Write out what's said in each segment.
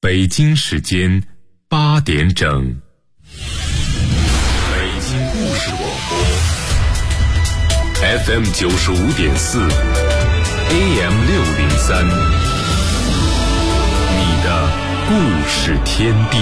北京时间8点整，北京故事广播 FM 95.4 AM 603，你的故事天地。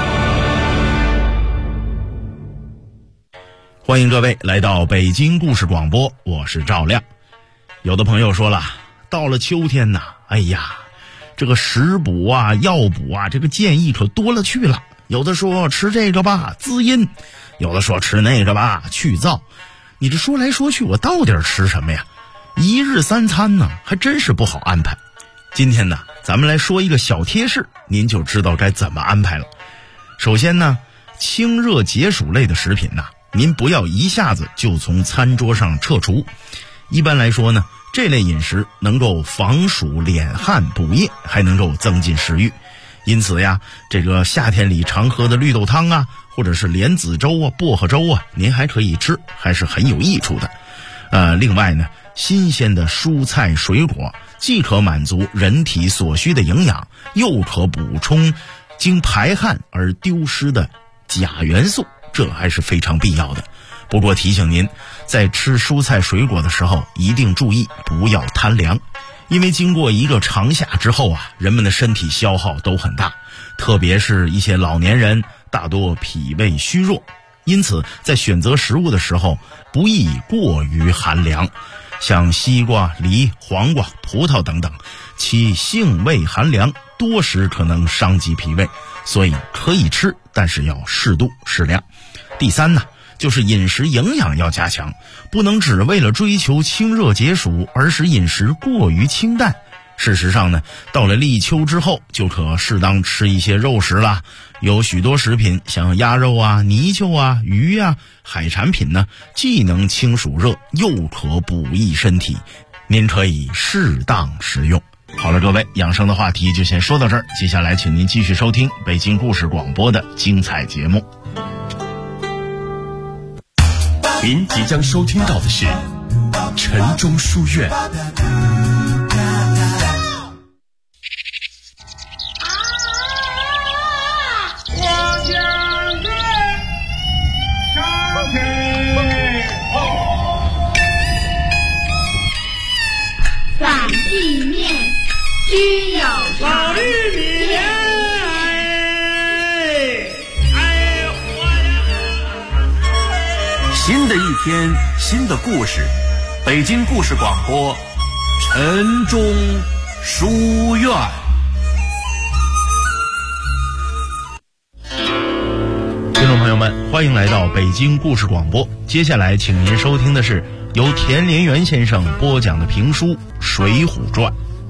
欢迎各位来到北京故事广播，我是赵亮。有的朋友说了，到了秋天呐，哎呀，这个食补啊、药补啊，这个建议可多了去了。有的说吃这个吧滋阴，有的说吃那个吧去燥。你这说来说去，我到底吃什么呀？一日三餐呢，还真是不好安排。今天呢，咱们来说一个小贴士，您就知道该怎么安排了。首先呢，清热解暑类的食品呢，您不要一下子就从餐桌上撤除。一般来说呢，这类饮食能够防暑敛汗补液，还能够增进食欲。因此呀，这个夏天里常喝的绿豆汤啊，或者是莲子粥啊、薄荷粥啊，您还可以吃，还是很有益处的。另外呢，新鲜的蔬菜水果既可满足人体所需的营养，又可补充经排汗而丢失的钾元素，这还是非常必要的。不过提醒您，在吃蔬菜水果的时候一定注意不要贪凉，因为经过一个长夏之后啊，人们的身体消耗都很大，特别是一些老年人大多脾胃虚弱，因此在选择食物的时候不宜过于寒凉。像西瓜、梨、黄瓜、葡萄等等，其性味寒凉，多食可能伤及脾胃，所以可以吃，但是要适度适量。第三呢，就是饮食营养要加强，不能只为了追求清热解暑而使饮食过于清淡。事实上呢，到了立秋之后，就可适当吃一些肉食啦。有许多食品，像鸭肉啊、泥鳅啊、鱼啊、海产品呢，既能清暑热，又可补益身体，您可以适当食用。好了，各位，养生的话题就先说到这儿，接下来请您继续收听北京故事广播的精彩节目。 您即将收听到的是晨钟书院。 散地面须有常。 新的一天，新的故事，北京故事广播，晨钟书院。 听众朋友们，欢迎来到北京故事广播。接下来请您收听的是由田连元先生播讲的评书《水浒传》。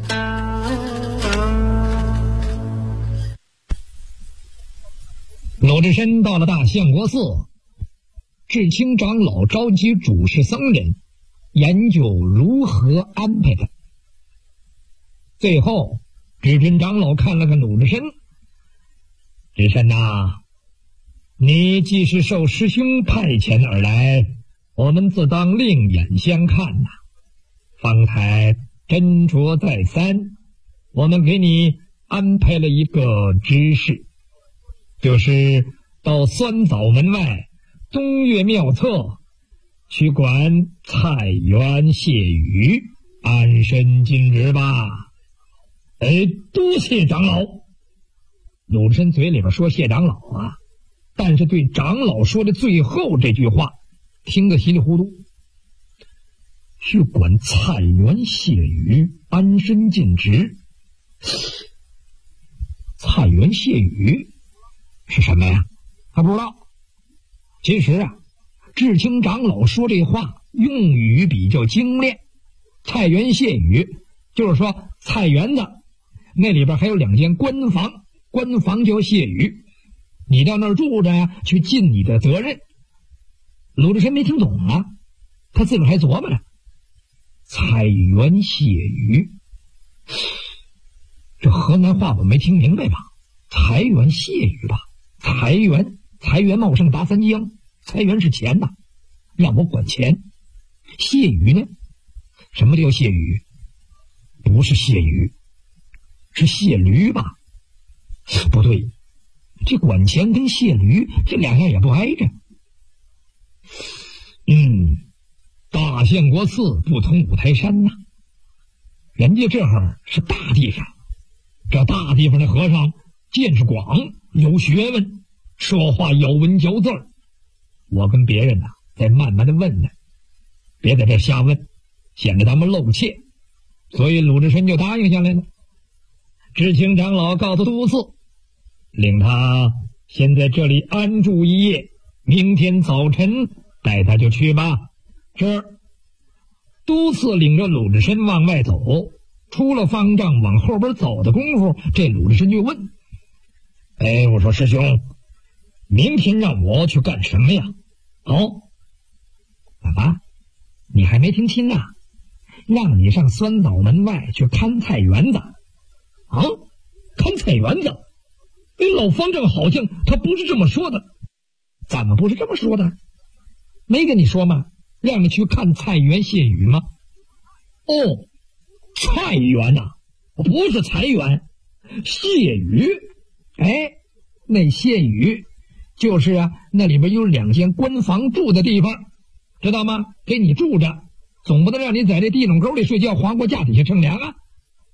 鲁智深到了大相国寺，智清长老召集主事僧人研究如何安排他。最后智真长老看了看鲁智深，智深呐，你既是受师兄派遣而来，我们自当另眼相看呐。方才斟酌再三，我们给你安排了一个知识，就是到酸枣门外东岳庙侧去管菜园谢鱼，安身尽职吧。多谢长老。鲁智深嘴里边说谢长老啊，但是对长老说的最后这句话听得稀里糊涂。去管菜园谢鱼，安身尽职。菜园谢鱼是什么呀？他不知道。其实啊，智清长老说这话用语比较精炼。菜园谢鱼就是说菜园子那里边还有2间官房，官房叫谢鱼，你到那儿住着呀，去尽你的责任。鲁智深没听懂啊，他自个儿还琢磨着，菜园谢鱼，这河南话我没听明白吧？财源谢鱼吧？财源茂盛达三江，财源是钱呐，让我管钱。谢鱼呢？什么叫谢鱼？不是谢鱼，是谢驴吧？ 不对，这管钱跟卸驴这两样也不挨着。大相国寺不同五台山呐，人家这会儿是大地方，这大地方的和尚见识广，有学问，说话咬文嚼字儿。我跟别人再慢慢的问他，别在这瞎问，显得他们露怯。所以鲁智深就答应下来了。知青长老告诉都寺，令他先在这里安住一夜，明天早晨带他就去吧。是。都寺领着鲁智深往外走，出了方丈往后边走的功夫，这鲁智深就问：我说师兄，明天让我去干什么呀？怎么你还没听清啊？让你上酸枣门外去看菜园子。看菜园子？老方丈好像他不是这么说的。怎么不是这么说的？没跟你说吗？让你去看菜园卸雨吗？菜园不是菜园，卸雨。那卸雨就是那里边有2间官房住的地方，知道吗？给你住着，总不能让你在这地垄沟里睡觉，黄瓜架底下乘凉啊。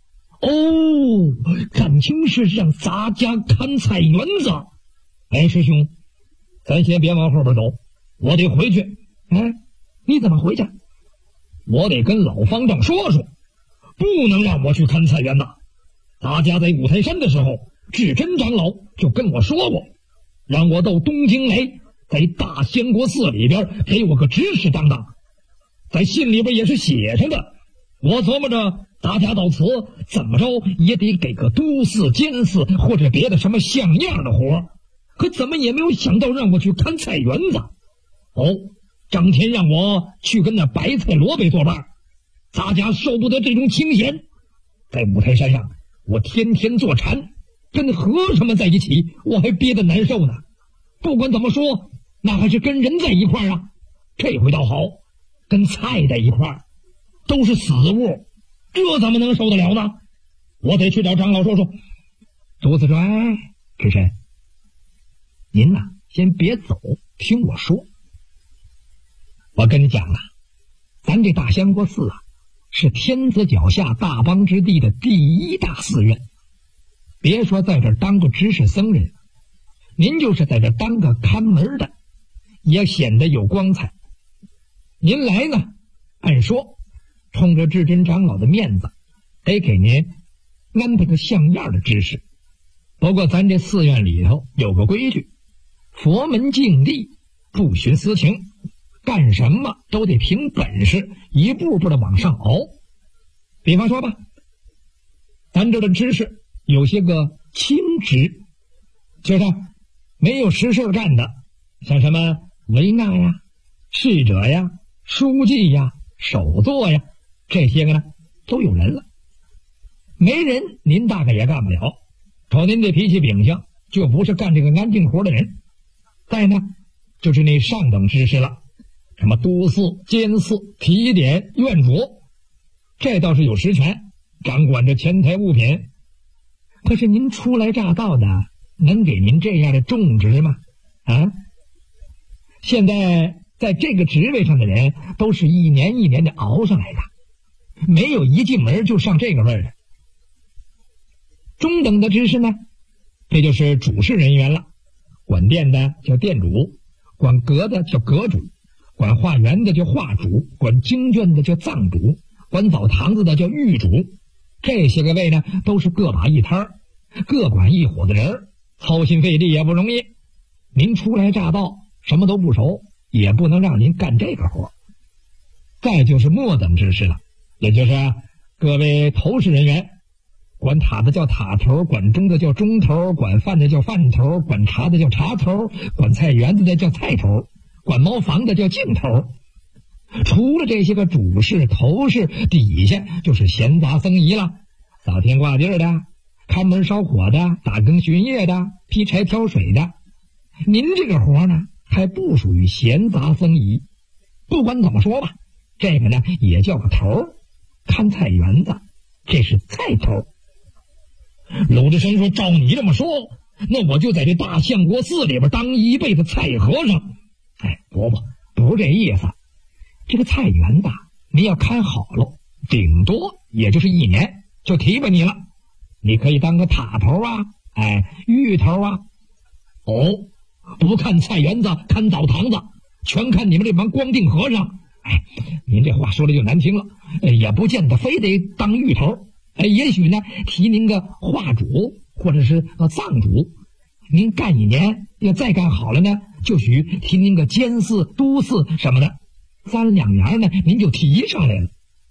感情是让咱家看菜园子。师兄，咱先别往后边走，我得回去。你怎么回去？我得跟老方丈说说，不能让我去看菜园子。大家在五台山的时候，智真长老就跟我说过，让我到东京来，在大仙国寺里边给我个执事当当。在信里边也是写上的。我琢磨着大家到此怎么着也得给个都寺监寺或者别的什么像样的活，可怎么也没有想到让我去看菜园子。张天让我去跟那白菜萝卜作伴，大家受不得这种清闲。在五台山上，我天天坐禅，跟和尚们在一起，我还憋得难受呢。不管怎么说，那还是跟人在一块啊。这回倒好，跟菜在一块，都是死物，这怎么能受得了呢？我得去找长老说说。都子说：智深，您先别走，听我说。我跟你讲咱这大香国寺是天子脚下大邦之地的第1大寺院。别说在这儿当个执事僧人，您就是在这儿当个看门的，也显得有光彩。您来呢，按说冲着智真长老的面子，得给您安排个像样的知识。不过咱这寺院里头有个规矩，佛门净地，不徇私情，干什么都得凭本事，一步步的往上熬。比方说吧，咱这的知识有些个轻职，就是没有实事干的，像什么维纳呀、侍者呀、书记呀、首座呀，这些个呢都有人了。没人您大概也干不了，瞅您这脾气秉性，就不是干这个安静活的人。再呢就是那上等知识了，什么都寺、监寺、提点、院主，这倒是有实权，掌管着钱财物品。可是您初来乍到的，能给您这样的重职吗？现在在这个职位上的人，都是一年一年的熬上来的，没有一进门就上这个位的。中等的知识呢，这就是主事人员了，管店的叫店主，管阁的叫阁主，管化缘的叫化主，管经卷的叫藏主，管澡堂子的叫狱主。这些个位呢，都是各把一摊儿，各管一伙的人，操心费力也不容易。您初来乍到，什么都不熟，也不能让您干这个活。再就是末等知识了，也就是各位头事人员，管塔的叫塔头，管钟的叫钟头，管饭的叫饭头，管茶的叫茶头，管菜园子的叫菜头，管茅房的叫净头。除了这些个主事头事，底下就是闲杂僧仪了，扫天挂地的，看门烧火的，打更巡夜的，劈柴挑水的。您这个活呢还不属于闲杂僧仪。不管怎么说吧，这个呢也叫个头，看菜园子，这是菜头。 鲁智深说：“照你这么说，那我就在这大相国寺里边当一辈子蔡和尚。”哎，不是这意思。这个菜园子你要看好了，顶多也就是1年就提拔你了。你可以当个塔头啊，芋头啊。哦，不看菜园子，看澡堂子，全看你们这帮光腚和尚。您这话说的就难听了，也不见得非得当芋头。也许呢，提您个画主或者是藏主。您干1年，要再干好了呢，就许提您个监寺、都寺什么的。3、2年呢，您就提上来了。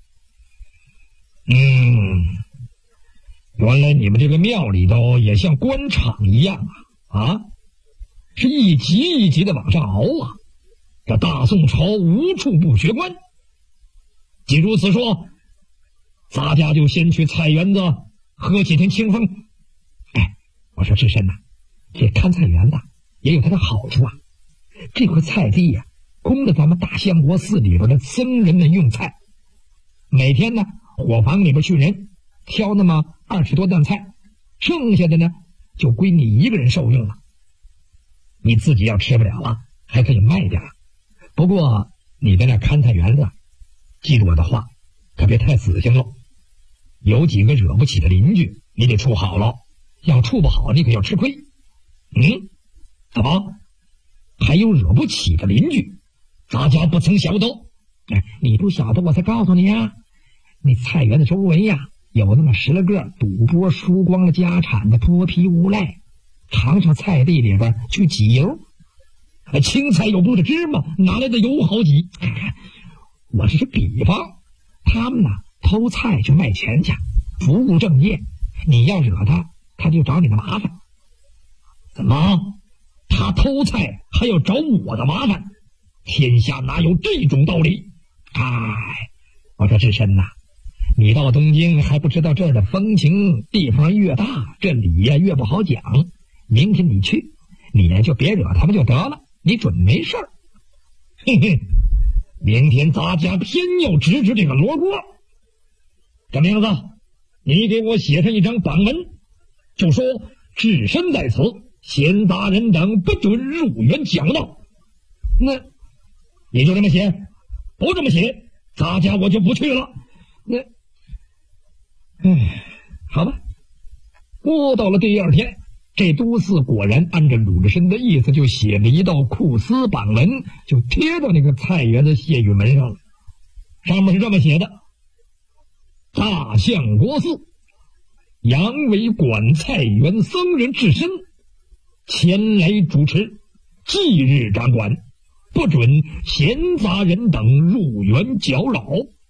原来你们这个庙里头也像官场一样啊，是一级一级的往上熬啊。这大宋朝无处不学官。既如此说，咱家就先去菜园子喝几天清风。我说智深呐，这看菜园子也有它的好处啊。这块菜地呀，供着咱们大相国寺里边的僧人们用菜。每天呢，伙房里边去人挑那么20多担菜，剩下的呢就归你一个人受用了。你自己要吃不了了，还可以卖点。不过你在那看菜园子，记住我的话，可别太死性了。有几个惹不起的邻居，你得处好了。要处不好，你可要吃亏。怎么还有惹不起的邻居？咱家不曾晓得。你不晓得我才告诉你啊。那菜园子周围呀，有那么10来个赌博输光了家产的泼皮无赖，常上菜地里边去挤油。青菜有不是芝麻，哪来的油好挤？我这是比方，他们呢偷菜去卖钱去，不务正业。你要惹他，他就找你的麻烦。怎么？他偷菜还要找我的麻烦？天下哪有这种道理？我说智深呐，你到东京还不知道这儿的风情，地方越大，这理呀越不好讲。明天你去，你呀就别惹他们就得了，你准没事儿。明天咱家偏要指这个罗锅。这名字，你给我写上一张榜文，就说智深在此，闲杂人等不准入园讲道。那你就这么写，不这么写，咱家我就不去了。好吧。过到了第2天，这都寺果然按照鲁智深的意思，就写了一道库司榜文，就贴到那个菜园的谢玉门上了。上面是这么写的：大相国寺杨为管菜园僧人智深前来主持，即日掌管，不准闲杂人等入园搅扰。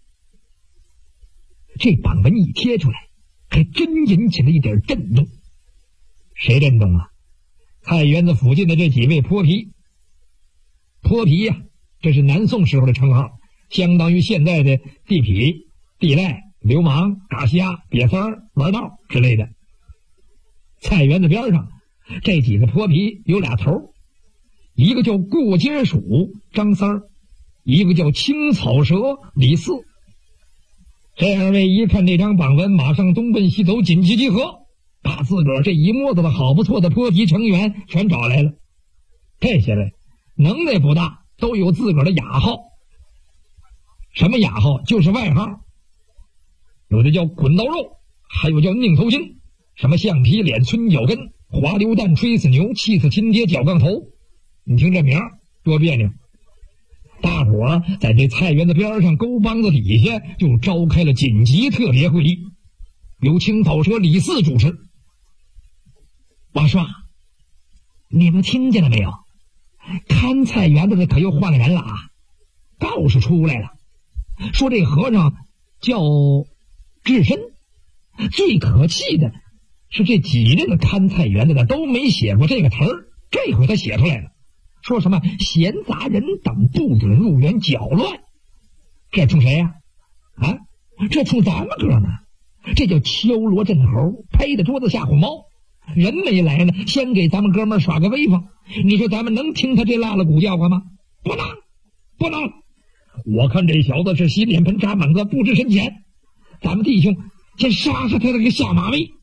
这榜文一贴出来，还真引起了一点震动。谁震动了？菜园子附近的这几位泼皮。泼皮呀，这是南宋时候的称号，相当于现在的地痞、地赖、流氓、嘎瞎、瘪三儿、玩闹之类的。菜园子边上这几个泼皮有俩头，一个叫过街鼠张三儿，一个叫青草蛇李四。这2位一看这张榜文，马上东奔西走，紧急集合，把自个儿这一摸子的好不错的泼皮成员全找来了。这些位能耐不大，都有自个儿的雅号。什么雅号？就是外号。有的叫滚刀肉，还有叫拧头筋，什么橡皮脸、村脚跟、滑溜蛋、吹死牛、气死亲爹、脚杠头。你听这名多别扭。大伙儿在这菜园子边上沟帮子底下就召开了紧急特别会议，由青草蛇李四主持。我说，你们听见了没有？看菜园子的可又换了人了啊！告示出来了，说这和尚叫智深。最可气的是这几任的看菜园子的都没写过这个词儿，这回他写出来了，说什么闲杂人等不准入园搅乱。这冲谁呀？这冲咱们哥们儿，这叫敲锣震猴，拍着桌子吓唬猫。人没来呢，先给咱们哥们儿耍个威风。你说咱们能听他这拉拉鼓叫唤吗？不能，不能！我看这小子是洗脸盆扎满子，不知深浅。咱们弟兄先杀杀他这个下马威，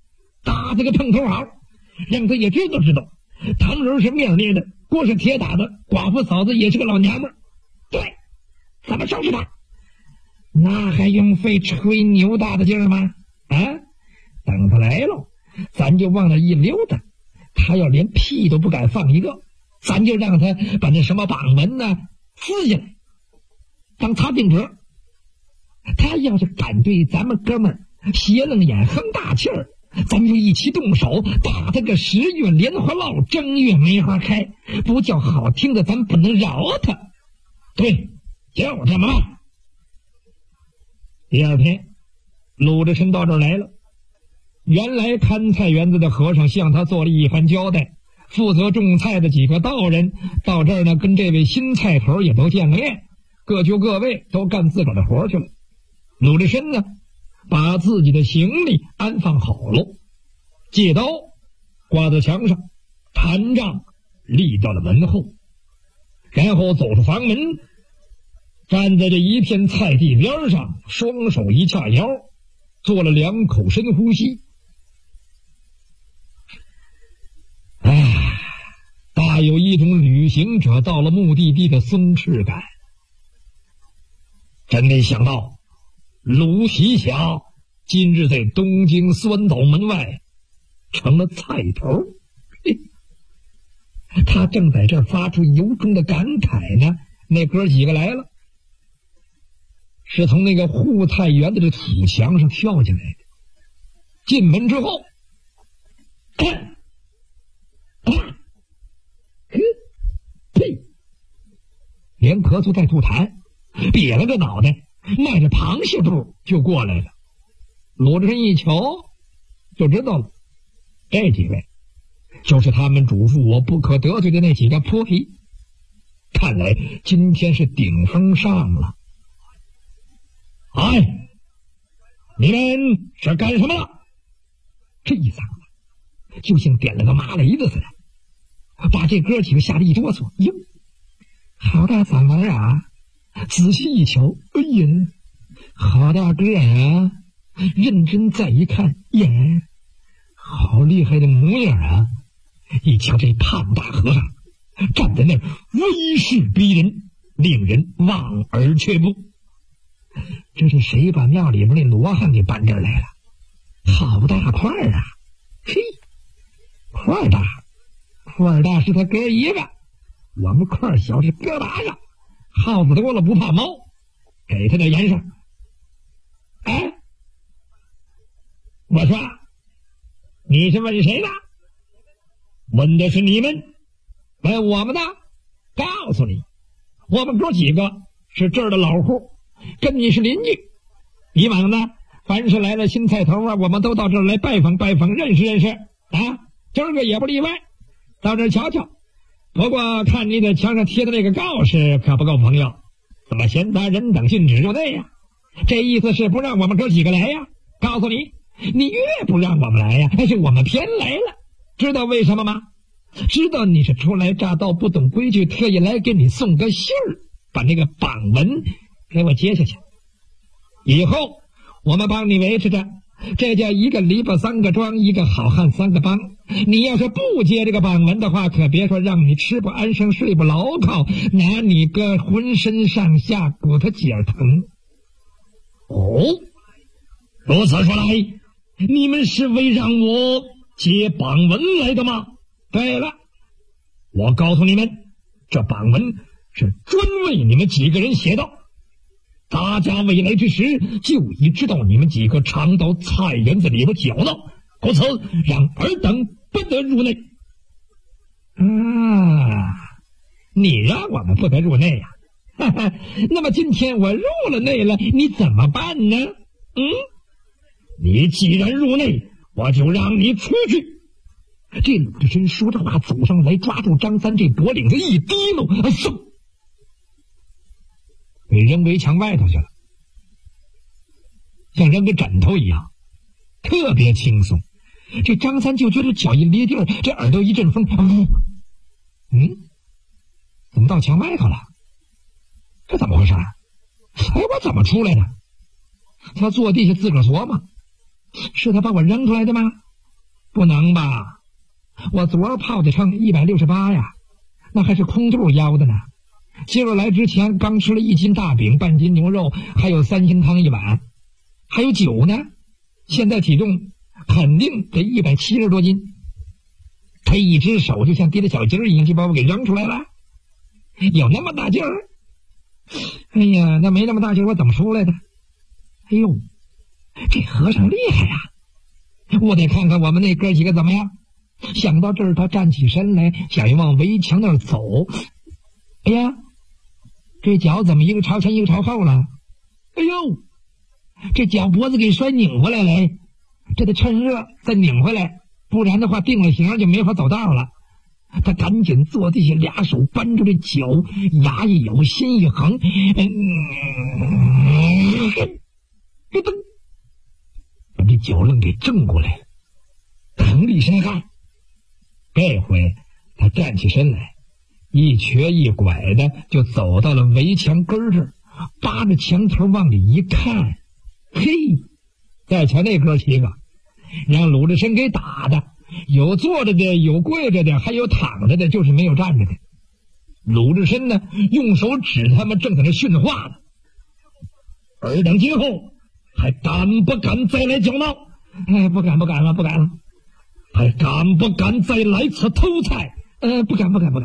打他个碰头好，让他也知道，糖人是面捏的，锅是铁打的，寡妇嫂子也是个老娘们儿。对，怎么收拾他？那还用费吹牛大的劲儿吗？啊，等他来了，咱就往那一溜达，他要连屁都不敢放一个，咱就让他把那什么榜文呢撕下来当擦腚折。他要是敢对咱们哥们儿斜楞眼哼大气儿，咱们就一起动手打他个10月莲花落，正月梅花开，不叫好听的咱不能饶他。对，就这么办。第二天，鲁智深到这儿来了。原来看菜园子的和尚向他做了一番交代，负责种菜的几个道人到这儿呢，跟这位新菜头也都见了面，各就各位，都干自个儿的活去了。鲁智深呢，把自己的行李安放好了，戒刀挂在墙上，坛杖立到了门后，然后走出房门，站在这一片菜地边上，双手一叉腰，做了2口深呼吸。大有一种旅行者到了目的地的松弛感。真没想到鲁西霞今日在东京酸岛门外成了菜头。他正在这儿发出由衷的感慨呢，那哥几个来了，是从那个护菜园的这土墙上跳下来的。进门之后，连咳嗽带吐痰，瘪了个脑袋，迈着螃蟹步就过来了。鲁智深一瞧就知道了，这几位就是他们嘱咐我不可得罪的那几个泼皮。看来今天是顶风上了。哎，你们是干什么了？这一嗓子就像点了个麻雷子似的，把这哥几个吓得一哆嗦。哟，好大嗓门啊！仔细一瞧，哎呀，好大个啊！认真再一看，耶，好厉害的模样啊！一瞧这胖大和尚站在那儿，威势逼人，令人望而却步。这是谁把庙里边那罗汉给搬这儿来了？好大块啊！嘿，块大是他哥一个，我们块小是哥8个。耗子多了不怕猫，给他点颜色。哎，我说你是问谁的？问的是你们。问我们的？告诉你，我们哥几个是这儿的老户，跟你是邻居。以往呢，凡是来了新菜头啊，我们都到这儿来拜访拜访，认识认识啊。今儿个也不例外，到这儿瞧瞧。不过看你在墙上贴的那个告示可不够朋友，怎么闲杂人等禁止入内呀？这意思是不让我们哥几个来呀？告诉你，你越不让我们来呀，还是我们偏来了。知道为什么吗？知道你是初来乍到不懂规矩，特意来给你送个信儿，把那个榜文给我接下去。以后我们帮你维持着，这叫一个篱笆3个桩，一个好汉3个帮。你要是不接这个榜文的话，可别说让你吃不安生睡不牢靠，拿你个浑身上下骨头节疼。哦，如此说来，你们是为让我接榜文来的吗？对了，我告诉你们，这榜文是专为你们几个人写的。大家未来之时就已知道你们几个常到菜园子里边搅闹，故此让尔等不得入内。你让我们不得入内呀？那么今天我入了内了，你怎么办呢？你既然入内，我就让你出去。这鲁智深说着话，走上来抓住张三这脖领子一提溜，嗖，被扔围墙外头去了，像扔个枕头一样，特别轻松。这张三就觉得脚一咧地儿，这耳朵一阵风，怎么到墙外头了？这怎么回事？哎，我怎么出来的？他坐地下自个儿琢磨，是他把我扔出来的吗？ 不能吧？我昨儿泡的秤168呀，那还是空肚腰的呢。今儿来之前刚吃了1斤大饼、半斤牛肉，还有3斤汤1碗，还有酒呢。现在体重肯定得170多斤。他一只手就像提着小鸡儿一样，就把我给扔出来了。有那么大劲儿？哎呀，那没那么大劲儿，我怎么出来的？哎呦，这和尚厉害呀！我得看看我们那哥几个怎么样。想到这儿，他站起身来，想要往围墙那儿走。哎呀，这脚怎么一个朝前一个朝后了？哎呦，这脚脖子给摔拧回来了，这得趁热再拧回来，不然的话定了型就没法走道了。他赶紧坐地下，2手扳住这脚，牙一咬，心一横，把这脚愣给正过来了，腾了一身汗。这回他站起身来，一瘸一拐的就走到了围墙根这儿，扒着墙头往里一看，嘿，再瞧那哥几个，让鲁智深给打的，有坐着的，有跪着的，还有躺着的，就是没有站着的。鲁智深呢，用手指他们正在那训话呢。尔等今后还敢不敢再来搅闹？哎，不敢了，还敢不敢再来此偷菜？不敢。滚！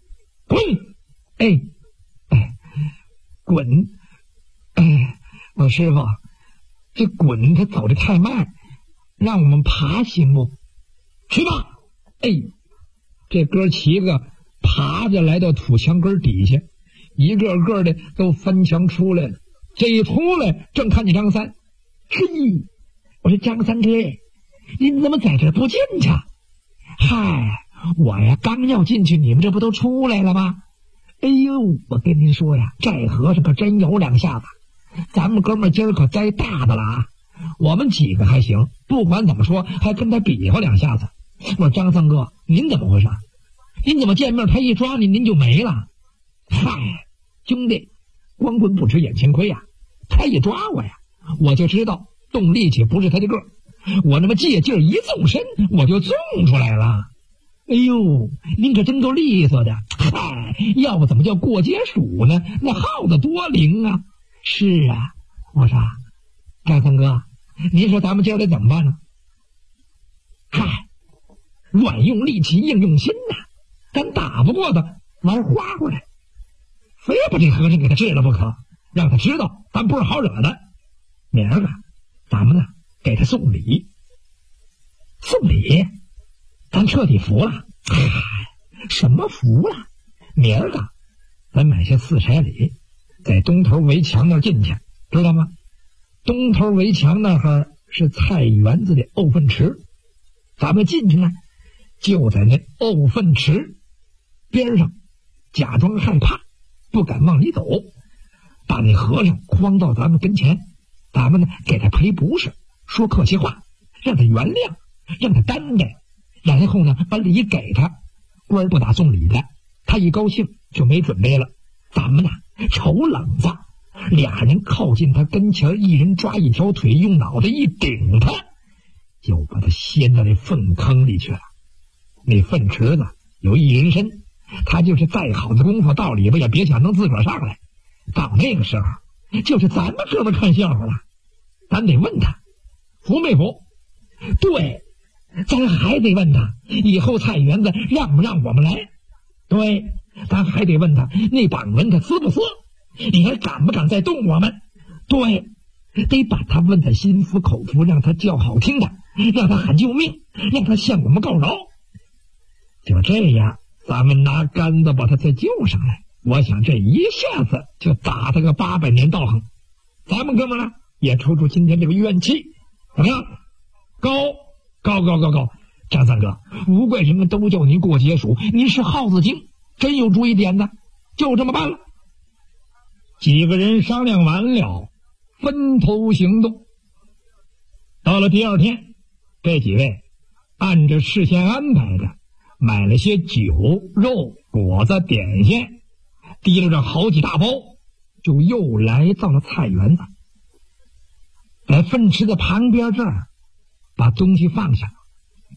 滚！我师傅，这滚他走得太慢，让我们爬行不？去吧！这哥7个爬着来到土墙根底下，一个个的都翻墙出来了。这一出来，正看见张三。嘿，我说张三哥，您怎么在这不进去？嗨，我呀刚要进去，你们这不都出来了吗？哎呦，我跟您说呀，这和尚可真有2下子，咱们哥们今儿可栽大的了啊！我们几个还行，不管怎么说，还跟他比划2下子。我说张三哥，您怎么回事？您怎么见面他一抓您就没了？嗨，兄弟，光棍不吃眼前亏呀！他一抓我呀，我就知道动力气不是他的个儿，我那么借劲儿一纵身，我就纵出来了。哎呦，您可真够利索的！嗨，要不怎么叫过街鼠呢？那耗子多灵啊！是啊，我说张三哥，您说咱们今儿得怎么办呢？嗨，软用力气，硬用心呐！咱打不过他，玩花活来，非要把这和尚给他治了不可，让他知道咱不是好惹的。明儿个咱们呢给他送礼，送礼，咱彻底服了。什么服了？明儿个咱买下4彩礼，在东头围墙那儿进去，知道吗？东头围墙那儿是菜园子的沤粪池，咱们进去呢，就在那沤粪池边上，假装害怕，不敢往里走，把那和尚诓到咱们跟前，咱们呢给他赔不是，说客气话，让他原谅，让他担待，然后呢把礼给他。官不打送礼的，他一高兴就没准备了。咱们呢瞅冷子，2人靠近他跟前，一人抓一条腿，用脑袋一顶他，就把他掀到那粪坑里去了。那粪池子有1人深，他就是再好的功夫到里边也别想能自个儿上来。到那个时候就是咱们哥们看笑话了，咱得问他服没服。对，咱还得问他以后菜园子让不让我们来。对，咱还得问他那绑纹他撕不撕，你还敢不敢再动我们。对，得把他问他心服口服，让他叫好听的，让他喊救命，让他向我们告饶。就这样咱们拿杆子把他再救上来，我想这一下子就打他个800年道行。咱们哥们呢也抽出今天这个怨气，怎么样？高！张三哥，无怪人们都叫您过街鼠，您是耗子精，真有主意点子，就这么办了。几个人商量完了，分头行动。到了第2天，这几位按着事先安排的，买了些酒肉果子点心，提了这好几大包，就又来到了菜园子。在粪池的旁边这儿把东西放下，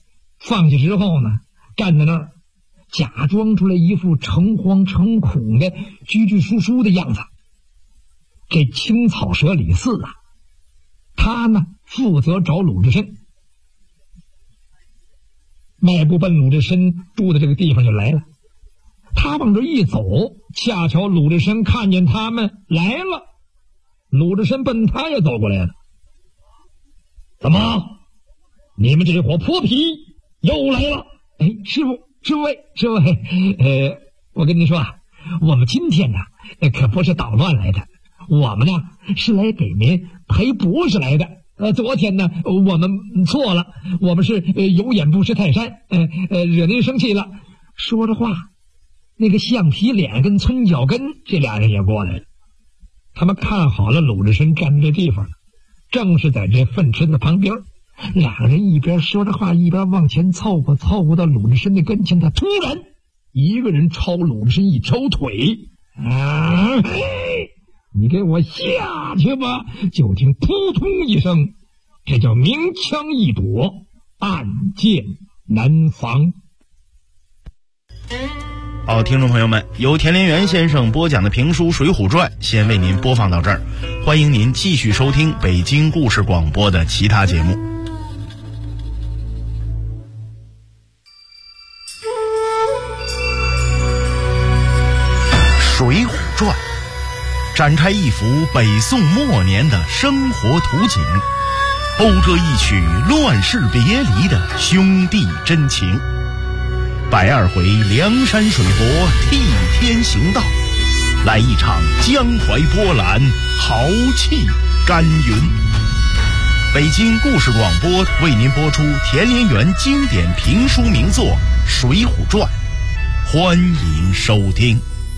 放下之后呢，站在那儿假装出来一副诚惶诚恐的拘拘束束的样子。这青草蛇李四啊，他呢负责找鲁智深，迈步奔鲁智深住的这个地方就来了。他往这一走，恰巧鲁智深看见他们来了，鲁智深奔他也走过来了。怎么，你们这伙泼皮又来了？哎，师傅，我跟您说啊，我们今天呢可不是捣乱来的，我们呢是来给您赔不是来的。昨天呢我们错了，我们是有眼不识泰山，惹您生气了。说着话，那个橡皮脸跟村脚跟这俩人也过来了。他们看好了鲁智深站这地方，正是在这粪池子旁边。两个人一边说着话，一边往前凑合到鲁智深的跟前。他突然一个人朝鲁智深一抽腿，你给我下去吧！就听扑通一声，这叫明枪易躲，暗箭难防。 好，听众朋友们，由田连元先生播讲的评书《水浒传》先为您播放到这儿，欢迎您继续收听北京故事广播的其他节目。《水浒传》展开一幅北宋末年的生活图景，讴歌一曲乱世别离的兄弟真情。120回梁山水泊替天行道，来一场江淮波澜，豪气干云。北京故事广播为您播出田连元经典评书名作《水浒传》，欢迎收听。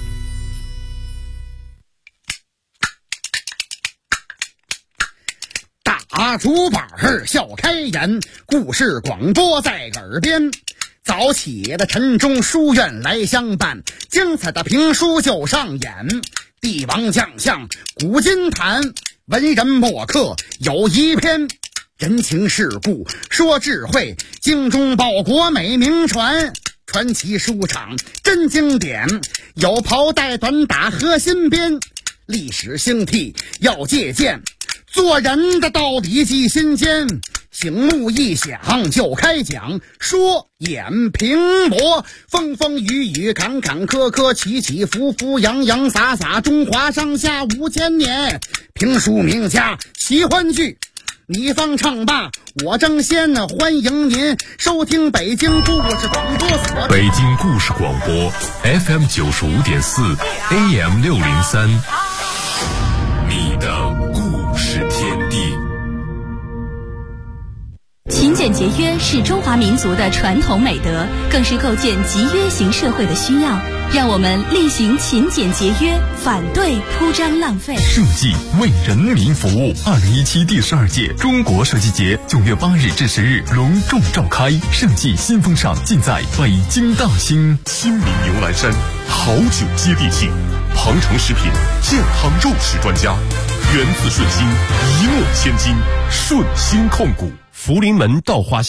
大竹板笑开颜，故事广播在耳边。早起的晨钟书院来相伴，精彩的评书就上演。帝王将相古今谈，文人墨客有一篇。人情世故说智慧，精忠报国美名传。传奇书场真经典，有袍带短打和新编。历史兴替要借鉴，做人的道理记心间。醒目一响就开讲，说演评驳，风风雨雨坎坎坷坷，起起伏伏洋洋洒洒，中华上下5000年。评书名家奇欢剧，你方唱罢我争先，欢迎您收听北京故事广播所。 北京故事广播 FM 95.4 AM 603，你的故事天地。 勤俭节约是中华民族的传统美德，更是构建集约型社会的需要。让我们力行勤俭节约，反对铺张浪费。 设计为人民服务。2017第12届中国设计节9月8日至10日隆重召开，设计新风尚尽在北京大兴。亲民牛栏山，好酒接地气。庞城食品健康肉食专家，源自顺心，一诺千金，顺心控股。福临门稻花香